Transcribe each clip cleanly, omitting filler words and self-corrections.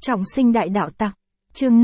Trọng sinh đại đạo tặc. Chương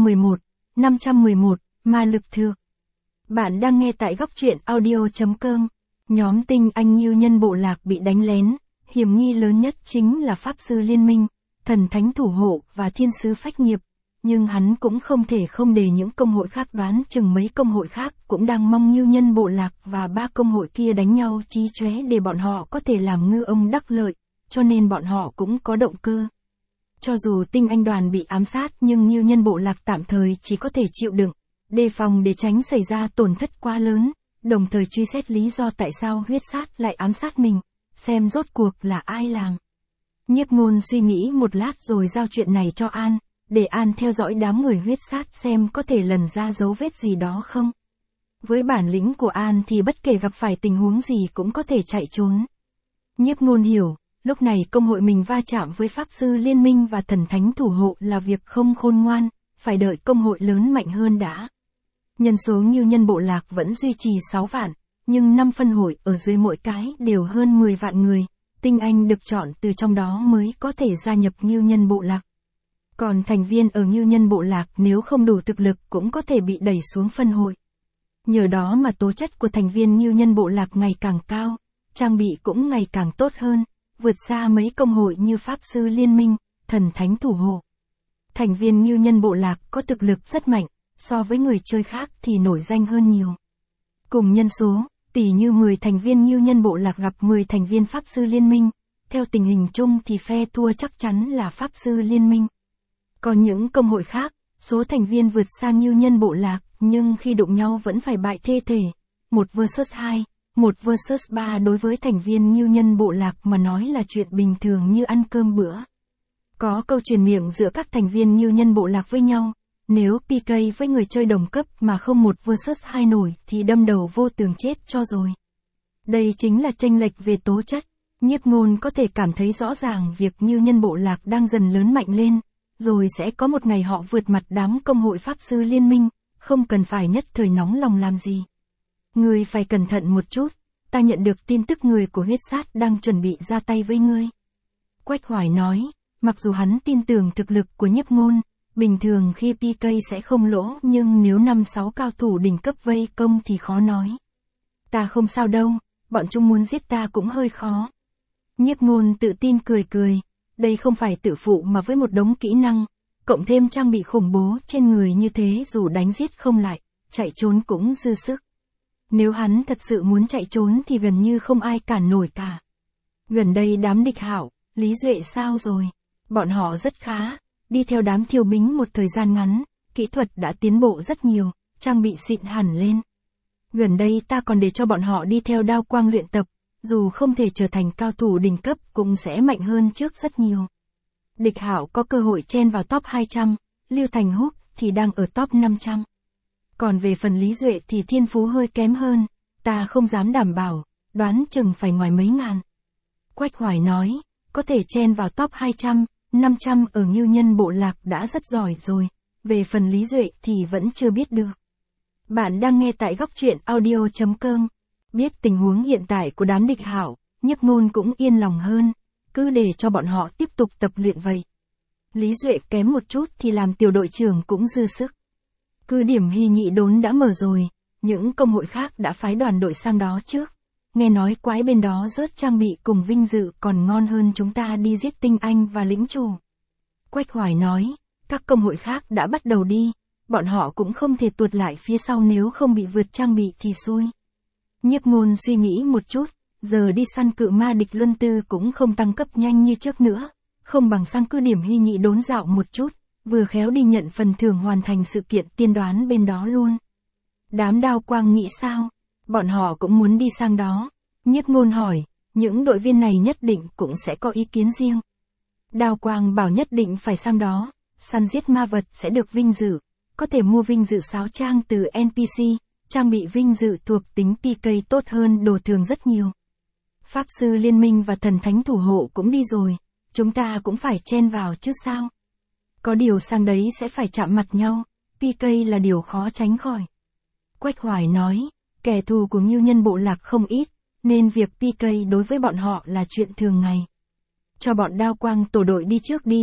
511, ma lực thược. Bạn đang nghe tại góc truyện audio.com. Nhóm tinh anh Ngưu Nhân bộ lạc bị đánh lén, hiểm nghi lớn nhất chính là Pháp Sư Liên Minh, Thần Thánh Thủ Hộ và Thiên Sứ Phách Nghiệp. Nhưng hắn cũng không thể không để những công hội khác đoán chừng mấy công hội khác cũng đang mong Ngưu Nhân bộ lạc và ba công hội kia đánh nhau chí chóe để bọn họ có thể làm ngư ông đắc lợi, cho nên bọn họ cũng có động cơ. Cho dù tinh anh đoàn bị ám sát nhưng Ngưu Nhân bộ lạc tạm thời chỉ có thể chịu đựng, đề phòng để tránh xảy ra tổn thất quá lớn, đồng thời truy xét lý do tại sao huyết sát lại ám sát mình, xem rốt cuộc là ai làm. Nhiếp Ngôn suy nghĩ một lát rồi giao chuyện này cho An, để An theo dõi đám người huyết sát xem có thể lần ra dấu vết gì đó không. Với bản lĩnh của An thì bất kể gặp phải tình huống gì cũng có thể chạy trốn. Nhiếp Ngôn hiểu, lúc này công hội mình va chạm với Pháp Sư Liên Minh và Thần Thánh Thủ Hộ là việc không khôn ngoan, phải đợi công hội lớn mạnh hơn đã. Nhân số Ngưu Nhân bộ lạc vẫn duy trì 6 vạn, nhưng 5 phân hội ở dưới mỗi cái đều hơn 10 vạn người, tinh anh được chọn từ trong đó mới có thể gia nhập Ngưu Nhân bộ lạc. Còn thành viên ở Ngưu Nhân bộ lạc nếu không đủ thực lực cũng có thể bị đẩy xuống phân hội. Nhờ đó mà tố chất của thành viên Ngưu Nhân bộ lạc ngày càng cao, trang bị cũng ngày càng tốt hơn, vượt xa mấy công hội như Pháp Sư Liên Minh, Thần Thánh Thủ Hộ. Thành viên Ngưu Nhân bộ lạc có thực lực rất mạnh, so với người chơi khác thì nổi danh hơn nhiều. Cùng nhân số, tỷ như 10 thành viên Ngưu Nhân bộ lạc gặp 10 thành viên Pháp Sư Liên Minh, theo tình hình chung thì phe thua chắc chắn là Pháp Sư Liên Minh. Còn những công hội khác, số thành viên vượt sang Ngưu Nhân bộ lạc, nhưng khi đụng nhau vẫn phải bại thê thể. 1 vs 2, 1 vs 3 đối với thành viên Ngưu Nhân bộ lạc mà nói là chuyện bình thường như ăn cơm bữa. Có câu truyền miệng giữa các thành viên Ngưu Nhân bộ lạc với nhau, nếu PK với người chơi đồng cấp mà không 1 vs 2 nổi thì đâm đầu vô tường chết cho rồi. Đây chính là chênh lệch về tố chất. Nhiếp Ngôn có thể cảm thấy rõ ràng việc Ngưu Nhân bộ lạc đang dần lớn mạnh lên, rồi sẽ có một ngày họ vượt mặt đám công hội Pháp Sư Liên Minh, không cần phải nhất thời nóng lòng làm gì. Ngươi phải cẩn thận một chút, ta nhận được tin tức người của huyết sát đang chuẩn bị ra tay với ngươi. Quách Hoài nói, mặc dù hắn tin tưởng thực lực của Nhiếp Ngôn, bình thường khi PK sẽ không lỗ nhưng nếu 5-6 cao thủ đỉnh cấp vây công thì khó nói. Ta không sao đâu, bọn chúng muốn giết ta cũng hơi khó. Nhiếp Ngôn tự tin cười cười, đây không phải tự phụ mà với một đống kỹ năng, cộng thêm trang bị khủng bố trên người như thế dù đánh giết không lại, chạy trốn cũng dư sức. Nếu hắn thật sự muốn chạy trốn thì gần như không ai cản nổi cả. Gần đây đám địch hảo, Lý Duệ sao rồi? Bọn họ rất khá, đi theo đám thiêu bính một thời gian ngắn, kỹ thuật đã tiến bộ rất nhiều, trang bị xịn hẳn lên. Gần đây ta còn để cho bọn họ đi theo Đao Quang luyện tập, dù không thể trở thành cao thủ đỉnh cấp cũng sẽ mạnh hơn trước rất nhiều. Địch hảo có cơ hội chen vào top 200, Lưu Thành Húc thì đang ở top 500. Còn về phần Lý Duệ thì thiên phú hơi kém hơn, ta không dám đảm bảo, đoán chừng phải ngoài mấy ngàn. Quách Hoài nói, có thể chen vào top 200, 500 ở Ngưu Nhân bộ lạc đã rất giỏi rồi, về phần Lý Duệ thì vẫn chưa biết được. Bạn đang nghe tại góc truyện audio.com. Biết tình huống hiện tại của đám địch hảo, Nhiếp Ngôn cũng yên lòng hơn, cứ để cho bọn họ tiếp tục tập luyện vậy. Lý Duệ kém một chút thì làm tiểu đội trưởng cũng dư sức. Cứ điểm Hy Nhị Đốn đã mở rồi, những công hội khác đã phái đoàn đội sang đó trước. Nghe nói quái bên đó rớt trang bị cùng vinh dự còn ngon hơn chúng ta đi giết tinh anh và lĩnh chủ. Quách Hoài nói, các công hội khác đã bắt đầu đi, bọn họ cũng không thể tuột lại phía sau nếu không bị vượt trang bị thì xui. Nhiếp Ngôn suy nghĩ một chút, giờ đi săn cự ma địch luân tư cũng không tăng cấp nhanh như trước nữa, không bằng sang cứ điểm Hy Nhị Đốn dạo một chút, vừa khéo đi nhận phần thưởng hoàn thành sự kiện tiên đoán bên đó luôn. Đám Đao Quang nghĩ sao? Bọn họ cũng muốn đi sang đó. Nhiếp Ngôn hỏi, những đội viên này nhất định cũng sẽ có ý kiến riêng. Đao Quang bảo nhất định phải sang đó, săn giết ma vật sẽ được vinh dự, có thể mua vinh dự sáo trang từ NPC, trang bị vinh dự thuộc tính PK tốt hơn đồ thường rất nhiều. Pháp Sư Liên Minh và Thần Thánh Thủ Hộ cũng đi rồi, chúng ta cũng phải chen vào chứ sao. Có điều sang đấy sẽ phải chạm mặt nhau, PK là điều khó tránh khỏi. Quách Hoài nói, kẻ thù của Ngưu Nhân bộ lạc không ít, nên việc PK đối với bọn họ là chuyện thường ngày. Cho bọn Đao Quang tổ đội đi trước đi,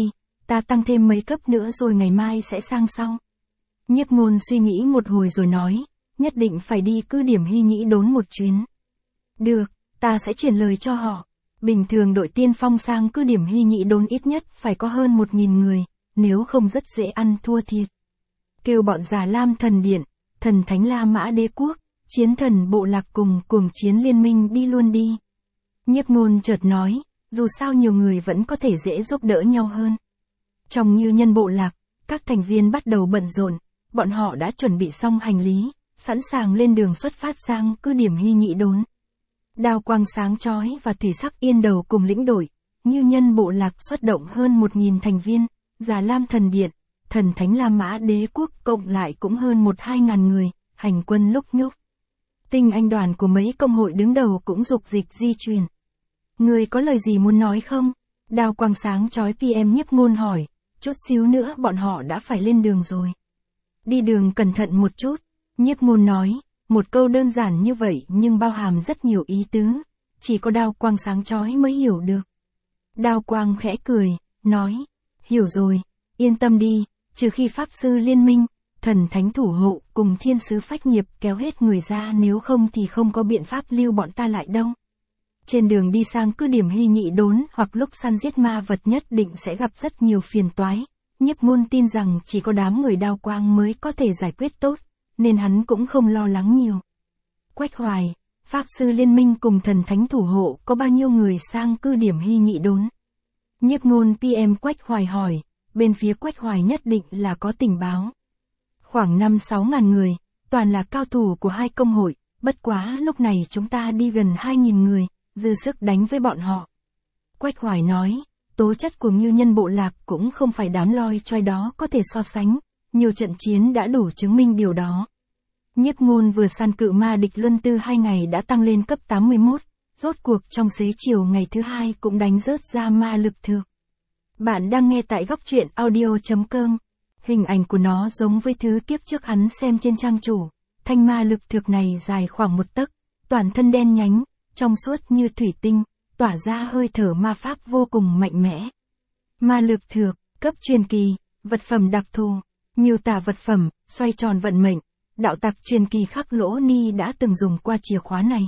ta tăng thêm mấy cấp nữa rồi ngày mai sẽ sang sau. Nhiếp Ngôn suy nghĩ một hồi rồi nói, nhất định phải đi cứ điểm Hy Nhĩ Đốn một chuyến. Được, ta sẽ chuyển lời cho họ. Bình thường đội tiên phong sang cứ điểm Hy Nhĩ Đốn ít nhất phải có hơn 1.000 người, nếu không rất dễ ăn thua thiệt. Kêu bọn Già Lam Thần Điện, Thần Thánh La Mã Đế Quốc, Chiến Thần Bộ Lạc cùng cuồng chiến liên minh đi luôn đi. Nhiếp Ngôn chợt nói, dù sao nhiều người vẫn có thể dễ giúp đỡ nhau hơn. Trong Ngưu Nhân Bộ Lạc, các thành viên bắt đầu bận rộn, bọn họ đã chuẩn bị xong hành lý, sẵn sàng lên đường xuất phát sang cứ điểm Hy Nhĩ Đốn. Đao quang sáng chói và thủy sắc yên đầu cùng lĩnh đội, Ngưu Nhân Bộ Lạc xuất động hơn 1.000 thành viên, Già Lam Thần Điện, Thần Thánh La Mã Đế Quốc cộng lại cũng hơn 1-2 ngàn người, hành quân lúc nhúc. Tinh anh đoàn của mấy công hội đứng đầu cũng dục dịch di chuyển. Người có lời gì muốn nói không? Đao quang sáng chói PM Nhiếp Ngôn hỏi, chút xíu nữa bọn họ đã phải lên đường rồi. Đi đường cẩn thận một chút, Nhiếp Ngôn nói, một câu đơn giản như vậy nhưng bao hàm rất nhiều ý tứ, chỉ có đao quang sáng chói mới hiểu được. Đao quang khẽ cười, nói, hiểu rồi, yên tâm đi, trừ khi Pháp Sư Liên Minh, Thần Thánh Thủ Hộ cùng Thiên Sứ Phách Nghiệp kéo hết người ra, nếu không thì không có biện pháp lưu bọn ta lại đâu. Trên đường đi sang cứ điểm Hy Nhĩ Đốn hoặc lúc săn giết ma vật nhất định sẽ gặp rất nhiều phiền toái. Nhiếp Ngôn tin rằng chỉ có đám người đao quang mới có thể giải quyết tốt, nên hắn cũng không lo lắng nhiều. Quách Hoài, Pháp Sư Liên Minh cùng Thần Thánh Thủ Hộ có bao nhiêu người sang cứ điểm Hy Nhĩ Đốn? Nhiếp Ngôn PM Quách Hoài hỏi, bên phía Quách Hoài nhất định là có tình báo. Khoảng 5-6 ngàn người, toàn là cao thủ của hai công hội, bất quá lúc này chúng ta đi gần 2.000 người, dư sức đánh với bọn họ. Quách Hoài nói, tố chất của Ngưu Nhân Bộ Lạc cũng không phải đám loi choi đó có thể so sánh, nhiều trận chiến đã đủ chứng minh điều đó. Nhiếp Ngôn vừa săn cự ma địch luân tư 2 ngày đã tăng lên cấp 81, rốt cuộc trong xế chiều ngày thứ 2 cũng đánh rớt ra ma lực thược. Bạn đang nghe tại góc truyện audio.com. Hình ảnh của nó giống với thứ kiếp trước hắn xem trên trang chủ. Thanh ma lực thược này dài khoảng 1 tấc, toàn thân đen nhánh, trong suốt như thủy tinh, tỏa ra hơi thở ma pháp vô cùng mạnh mẽ. Ma lực thược, cấp truyền kỳ, vật phẩm đặc thù, miêu tả vật phẩm, xoay tròn vận mệnh. Đạo tặc truyền kỳ Khắc Lỗ Ni đã từng dùng qua chìa khóa này.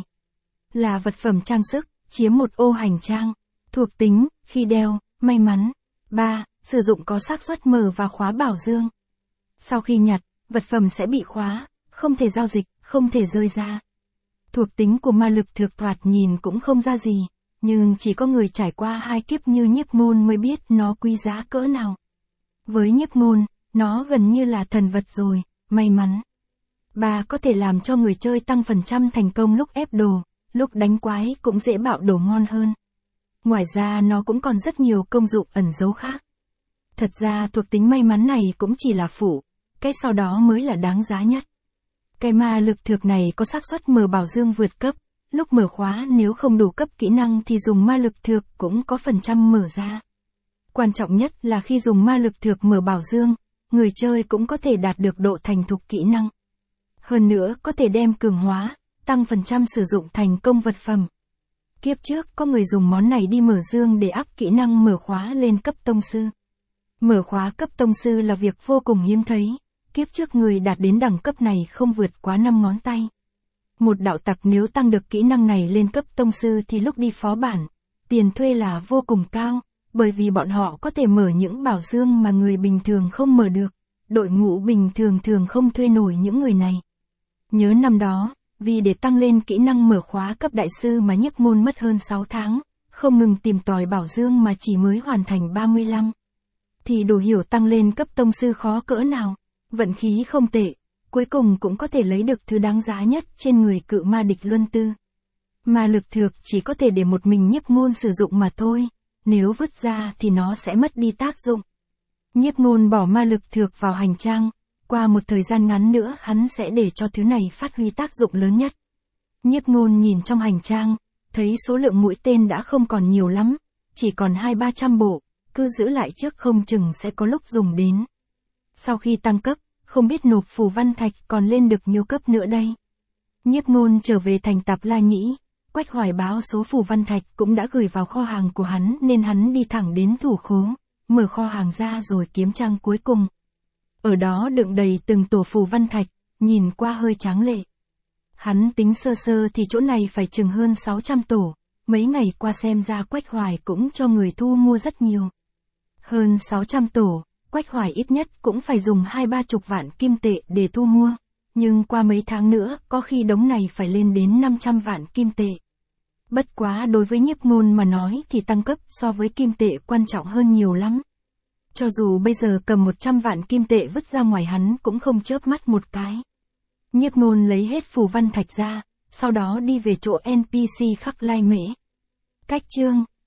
Là vật phẩm trang sức, chiếm một ô hành trang. Thuộc tính, khi đeo, may mắn. 3. Sử dụng có xác suất mở và khóa bảo dương. Sau khi nhặt, vật phẩm sẽ bị khóa, không thể giao dịch, không thể rơi ra. Thuộc tính của ma lực thược thoạt nhìn cũng không ra gì, nhưng chỉ có người trải qua 2 kiếp như Nhiếp Ngôn mới biết nó quý giá cỡ nào. Với Nhiếp Ngôn, nó gần như là thần vật rồi, may mắn. 3. Có thể làm cho người chơi tăng phần trăm thành công lúc ép đồ, lúc đánh quái cũng dễ bạo đồ ngon hơn. Ngoài ra nó cũng còn rất nhiều công dụng ẩn giấu khác. Thật ra thuộc tính may mắn này cũng chỉ là phụ, cái sau đó mới là đáng giá nhất. Cái ma lực thược này có xác suất mở bảo dương vượt cấp, lúc mở khóa nếu không đủ cấp kỹ năng thì dùng ma lực thược cũng có phần trăm mở ra. Quan trọng nhất là khi dùng ma lực thược mở bảo dương, người chơi cũng có thể đạt được độ thành thục kỹ năng. Hơn nữa có thể đem cường hóa, tăng phần trăm sử dụng thành công vật phẩm. Kiếp trước có người dùng món này đi mở dương để áp kỹ năng mở khóa lên cấp tông sư. Mở khóa cấp tông sư là việc vô cùng hiếm thấy, kiếp trước người đạt đến đẳng cấp này không vượt quá 5 ngón tay. Một đạo tặc nếu tăng được kỹ năng này lên cấp tông sư thì lúc đi phó bản, tiền thuê là vô cùng cao, bởi vì bọn họ có thể mở những bảo dương mà người bình thường không mở được, đội ngũ bình thường thường không thuê nổi những người này. Nhớ năm đó, vì để tăng lên kỹ năng mở khóa cấp đại sư mà Nhiếp Ngôn mất hơn 6 tháng, không ngừng tìm tòi bảo dương mà chỉ mới hoàn thành 35. Thì đủ hiểu tăng lên cấp tông sư khó cỡ nào, vận khí không tệ, cuối cùng cũng có thể lấy được thứ đáng giá nhất trên người cự ma địch luân tư. Ma lực thược chỉ có thể để một mình Nhiếp Ngôn sử dụng mà thôi, nếu vứt ra thì nó sẽ mất đi tác dụng. Nhiếp Ngôn bỏ ma lực thược vào hành trang, qua một thời gian ngắn nữa hắn sẽ để cho thứ này phát huy tác dụng lớn nhất. Nhiếp Ngôn nhìn trong hành trang, thấy số lượng mũi tên đã không còn nhiều lắm, chỉ còn 200-300 bộ, cứ giữ lại trước không chừng sẽ có lúc dùng đến. Sau khi tăng cấp, không biết nộp phù văn thạch còn lên được nhiều cấp nữa đây. Nhiếp Ngôn trở về thành Tạp La Nhĩ, Quách Hoài báo số phù văn thạch cũng đã gửi vào kho hàng của hắn nên hắn đi thẳng đến thủ khố, mở kho hàng ra rồi kiếm trang cuối cùng. Ở đó đựng đầy từng tổ phù văn thạch, nhìn qua hơi tráng lệ. Hắn tính sơ sơ thì chỗ này phải chừng hơn 600 tổ, mấy ngày qua xem ra Quách Hoài cũng cho người thu mua rất nhiều. Hơn 600 tổ, Quách Hoài ít nhất cũng phải dùng 20-30 vạn kim tệ để thu mua, nhưng qua mấy tháng nữa có khi đống này phải lên đến 500 vạn kim tệ. Bất quá đối với Nhiếp Ngôn mà nói thì tăng cấp so với kim tệ quan trọng hơn nhiều lắm. Cho dù bây giờ cầm 100 vạn kim tệ vứt ra ngoài hắn cũng không chớp mắt một cái. Nhiếp Ngôn lấy hết phù văn thạch ra, sau đó đi về chỗ NPC khắc lai mễ. Cách chương